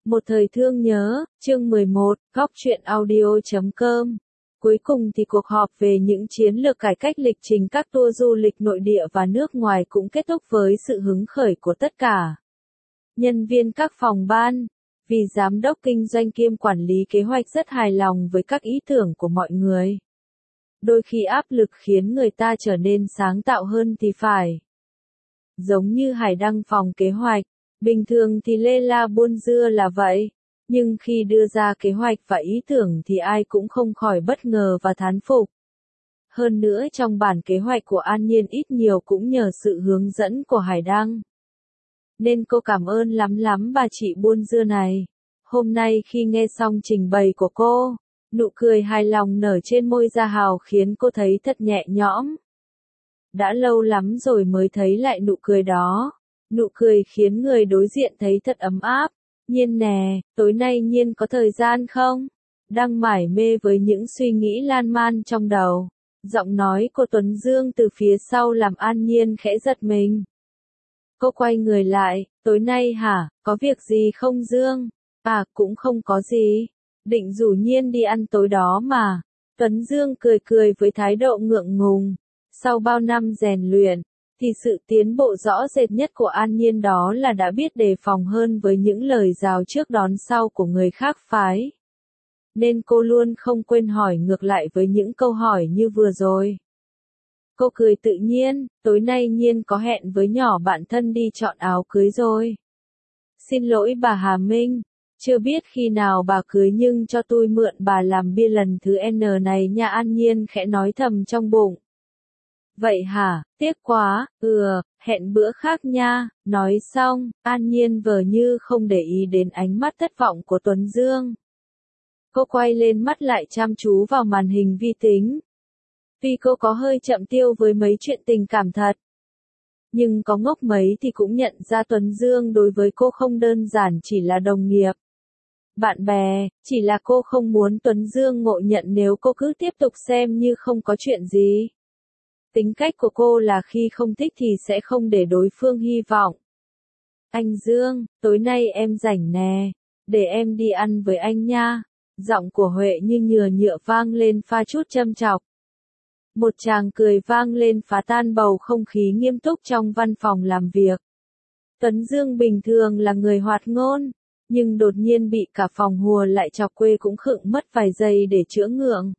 Một thời thương nhớ, chương 11, góc truyện audio.com. Cuối cùng thì cuộc họp về những chiến lược cải cách lịch trình các tour du lịch nội địa và nước ngoài cũng kết thúc với sự hứng khởi của tất cả nhân viên các phòng ban, vì giám đốc kinh doanh kiêm quản lý kế hoạch rất hài lòng với các ý tưởng của mọi người. Đôi khi áp lực khiến người ta trở nên sáng tạo hơn thì phải. Giống như Hải đăng phòng kế hoạch, bình thường thì lê la buôn dưa là vậy, nhưng khi đưa ra kế hoạch và ý tưởng thì ai cũng không khỏi bất ngờ và thán phục. Hơn nữa trong bản kế hoạch của An Nhiên ít nhiều cũng nhờ sự hướng dẫn của Hải đăng. Nên cô cảm ơn lắm bà chị buôn dưa này. Hôm nay khi nghe xong trình bày của cô, nụ cười hài lòng nở trên môi Gia Hào khiến cô thấy thật nhẹ nhõm. Đã lâu lắm rồi mới thấy lại nụ cười đó. Nụ cười khiến người đối diện thấy thật ấm áp. Nhiên nè, tối nay Nhiên có thời gian không? Đang mải mê với những suy nghĩ lan man trong đầu. Giọng nói của Tuấn Dương từ phía sau làm An Nhiên khẽ giật mình. Cô quay người lại, tối nay hả, có việc gì không Dương? À, cũng không có gì. Định rủ Nhiên đi ăn tối đó mà. Tuấn Dương cười với thái độ ngượng ngùng. Sau bao năm rèn luyện, thì sự tiến bộ rõ rệt nhất của An Nhiên đó là đã biết đề phòng hơn với những lời rào trước đón sau của người khác phái. Nên cô luôn không quên hỏi ngược lại với những câu hỏi như vừa rồi. Cô cười tự nhiên, tối nay Nhiên có hẹn với nhỏ bạn thân đi chọn áo cưới rồi. Xin lỗi bà Hà Minh, chưa biết khi nào bà cưới nhưng cho tôi mượn bà làm bia lần thứ N này nha. An Nhiên khẽ nói thầm trong bụng. Vậy hả, tiếc quá, hẹn bữa khác nha. Nói xong, An Nhiên vờ như không để ý đến ánh mắt thất vọng của Tuấn Dương. Cô quay lên mắt lại chăm chú vào màn hình vi tính. Tuy cô có hơi chậm tiêu với mấy chuyện tình cảm thật, nhưng có ngốc mấy thì cũng nhận ra Tuấn Dương đối với cô không đơn giản chỉ là đồng nghiệp, bạn bè, chỉ là cô không muốn Tuấn Dương ngộ nhận nếu cô cứ tiếp tục xem như không có chuyện gì. Tính cách của cô là khi không thích thì sẽ không để đối phương hy vọng. Anh Dương, tối nay em rảnh nè, để em đi ăn với anh nha. Giọng của Huệ như nhựa vang lên pha chút châm chọc. Một tràng cười vang lên phá tan bầu không khí nghiêm túc trong văn phòng làm việc. Tuấn Dương bình thường là người hoạt ngôn, nhưng đột nhiên bị cả phòng hùa lại chọc quê cũng khựng mất vài giây để chữa ngượng.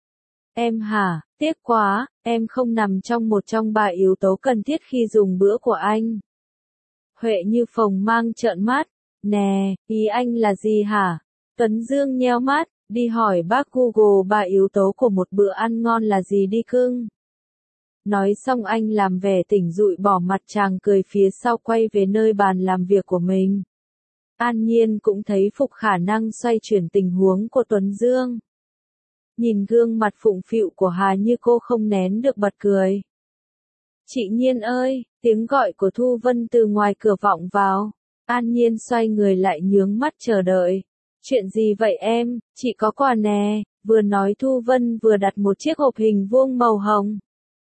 Em hả, tiếc quá, em không nằm trong một trong ba yếu tố cần thiết khi dùng bữa của anh. Huệ như phồng mang trợn mắt, nè, ý anh là gì hả? Tuấn Dương nheo mắt, đi hỏi bác Google ba yếu tố của một bữa ăn ngon là gì đi cưng. Nói xong anh làm vẻ tỉnh rụi bỏ mặt chàng cười phía sau quay về nơi bàn làm việc của mình. An Nhiên cũng thấy phục khả năng xoay chuyển tình huống của Tuấn Dương. Nhìn gương mặt phụng phịu của Hà Như cô không nén được bật cười. Chị Nhiên ơi, tiếng gọi của Thu Vân từ ngoài cửa vọng vào. An Nhiên xoay người lại nhướng mắt chờ đợi. Chuyện gì vậy em, chị có quà nè, vừa nói Thu Vân vừa đặt một chiếc hộp hình vuông màu hồng.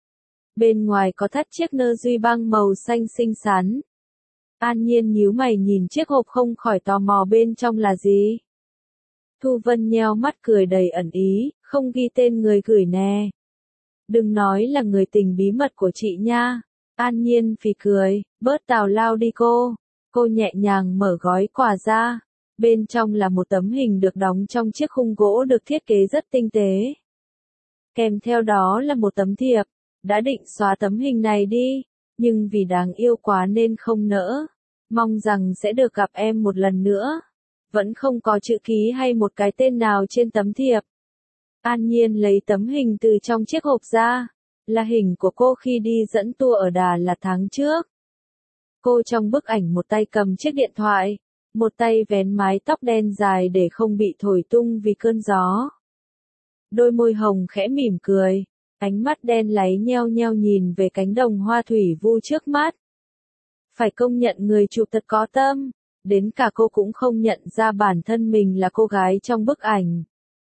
Bên ngoài có thắt chiếc nơ duy băng màu xanh xinh xắn. An Nhiên nhíu mày nhìn chiếc hộp không khỏi tò mò bên trong là gì. Thu Vân nheo mắt cười đầy ẩn ý, không ghi tên người gửi nè. Đừng nói là người tình bí mật của chị nha. An Nhiên phì cười, bớt tào lao đi cô. Cô nhẹ nhàng mở gói quà ra. Bên trong là một tấm hình được đóng trong chiếc khung gỗ được thiết kế rất tinh tế. Kèm theo đó là một tấm thiệp. Đã định xóa tấm hình này đi, nhưng vì đáng yêu quá nên không nỡ. Mong rằng sẽ được gặp em một lần nữa. Vẫn không có chữ ký hay một cái tên nào trên tấm thiệp. An Nhiên lấy tấm hình từ trong chiếc hộp ra. Là hình của cô khi đi dẫn tour ở Đà Lạt tháng trước. Cô trong bức ảnh một tay cầm chiếc điện thoại, một tay vén mái tóc đen dài để không bị thổi tung vì cơn gió. Đôi môi hồng khẽ mỉm cười, ánh mắt đen láy nheo nheo nhìn về cánh đồng hoa thủy vu trước mắt. Phải công nhận người chụp thật có tâm, đến cả cô cũng không nhận ra bản thân mình là cô gái trong bức ảnh.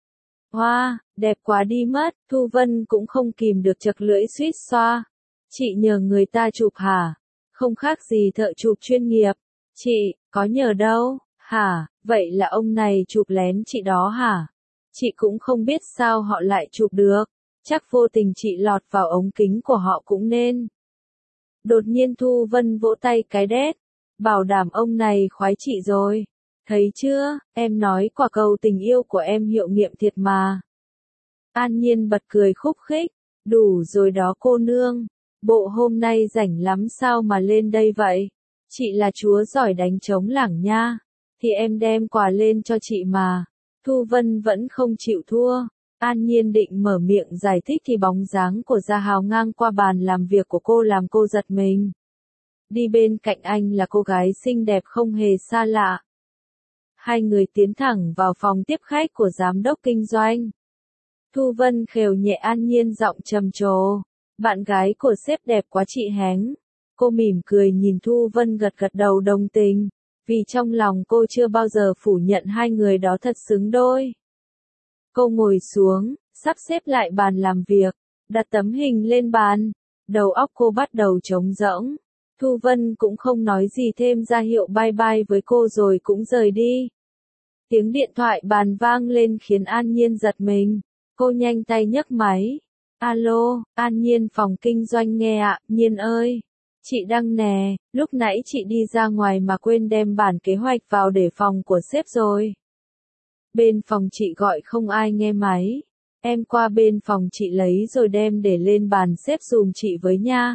Hoa, đẹp quá đi mất, Thu Vân cũng không kìm được chật lưỡi suýt xoa. Chị nhờ người ta chụp hả? Không khác gì thợ chụp chuyên nghiệp. Chị, có nhờ đâu, Hả, vậy là ông này chụp lén chị đó hả? Chị cũng không biết sao họ lại chụp được. Chắc vô tình chị lọt vào ống kính của họ cũng nên. Đột nhiên Thu Vân vỗ tay cái đét. Bảo đảm ông này khoái chị rồi. Thấy chưa, em nói quả cầu tình yêu của em hiệu nghiệm thiệt mà. An Nhiên bật cười khúc khích. Đủ rồi đó cô nương. Bộ hôm nay rảnh lắm sao mà lên đây vậy? Chị là chúa giỏi đánh trống lảng nha. Thì em đem quà lên cho chị mà. Thu Vân vẫn không chịu thua. An Nhiên định mở miệng giải thích thì bóng dáng của Gia Hào ngang qua bàn làm việc của cô làm cô giật mình. Đi bên cạnh anh là cô gái xinh đẹp không hề xa lạ. Hai người tiến thẳng vào phòng tiếp khách của giám đốc kinh doanh. Thu Vân khều nhẹ An Nhiên giọng trầm trồ. Bạn gái của sếp đẹp quá chị Hén. Cô mỉm cười nhìn Thu Vân gật gật đầu đồng tình. Vì trong lòng cô chưa bao giờ phủ nhận hai người đó thật xứng đôi. Cô ngồi xuống, sắp xếp lại bàn làm việc, đặt tấm hình lên bàn. Đầu óc cô bắt đầu trống rỗng. Thu Vân cũng không nói gì thêm ra hiệu bye bye với cô rồi cũng rời đi. Tiếng điện thoại bàn vang lên khiến An Nhiên giật mình. Cô nhanh tay nhấc máy. Alo, An Nhiên phòng kinh doanh nghe ạ, Nhiên ơi. Chị Đăng nè, lúc nãy chị đi ra ngoài mà quên đem bản kế hoạch vào để phòng của sếp rồi. Bên phòng chị gọi không ai nghe máy. Em qua bên phòng chị lấy rồi đem để lên bàn sếp dùm chị với nha.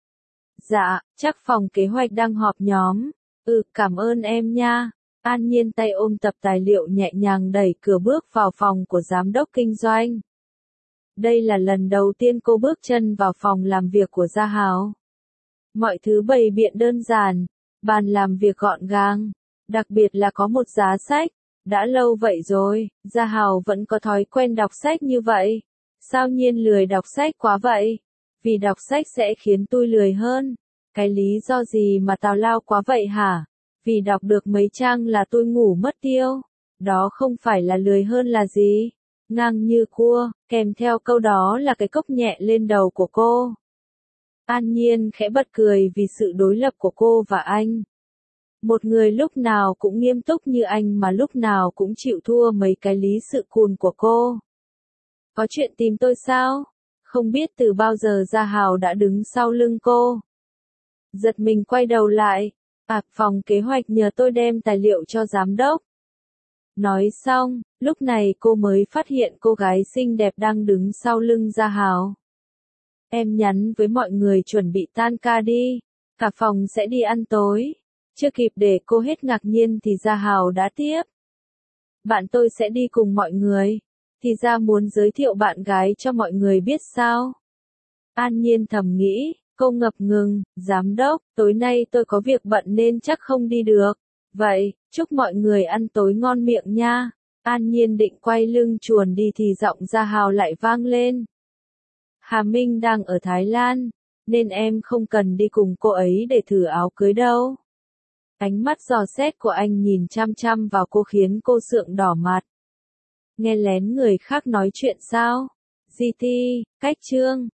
Dạ, chắc phòng kế hoạch đang họp nhóm. Cảm ơn em nha. An Nhiên tay ôm tập tài liệu nhẹ nhàng đẩy cửa bước vào phòng của giám đốc kinh doanh. Đây là lần đầu tiên cô bước chân vào phòng làm việc của Gia Hào. Mọi thứ bày biện đơn giản, bàn làm việc gọn gàng, đặc biệt là có một giá sách. Đã lâu vậy rồi, Gia Hào vẫn có thói quen đọc sách như vậy. Sao Nhiên lười đọc sách quá vậy? Vì đọc sách sẽ khiến tôi lười hơn. Cái lý do gì mà tào lao quá vậy hả? Vì đọc được mấy trang là tôi ngủ mất tiêu. Đó không phải là lười hơn là gì? Ngang như cua, kèm theo câu đó là cái cốc nhẹ lên đầu của cô. An Nhiên khẽ bật cười vì sự đối lập của cô và anh. Một người lúc nào cũng nghiêm túc như anh mà lúc nào cũng chịu thua mấy cái lý sự cùn của cô. Có chuyện tìm tôi sao? Không biết từ bao giờ Gia Hào đã đứng sau lưng cô. Giật mình quay đầu lại. Phòng kế hoạch nhờ tôi đem tài liệu cho giám đốc. Nói xong, lúc này cô mới phát hiện cô gái xinh đẹp đang đứng sau lưng Gia Hào. Em nhắn với mọi người chuẩn bị tan ca đi. Cả phòng sẽ đi ăn tối. Chưa kịp để cô hết ngạc nhiên thì Gia Hào đã tiếp. Bạn tôi sẽ đi cùng mọi người. Thì ra muốn giới thiệu bạn gái cho mọi người biết sao. An Nhiên thầm nghĩ, cô ngập ngừng, giám đốc, tối nay tôi có việc bận nên chắc không đi được. Vậy, chúc mọi người ăn tối ngon miệng nha. An Nhiên định quay lưng chuồn đi thì giọng Gia Hào lại vang lên. Hà Minh đang ở Thái Lan, nên em không cần đi cùng cô ấy để thử áo cưới đâu. Ánh mắt dò xét của anh nhìn chăm chăm vào cô khiến cô sượng đỏ mặt. Nghe lén người khác nói chuyện sao? GT, cách chương.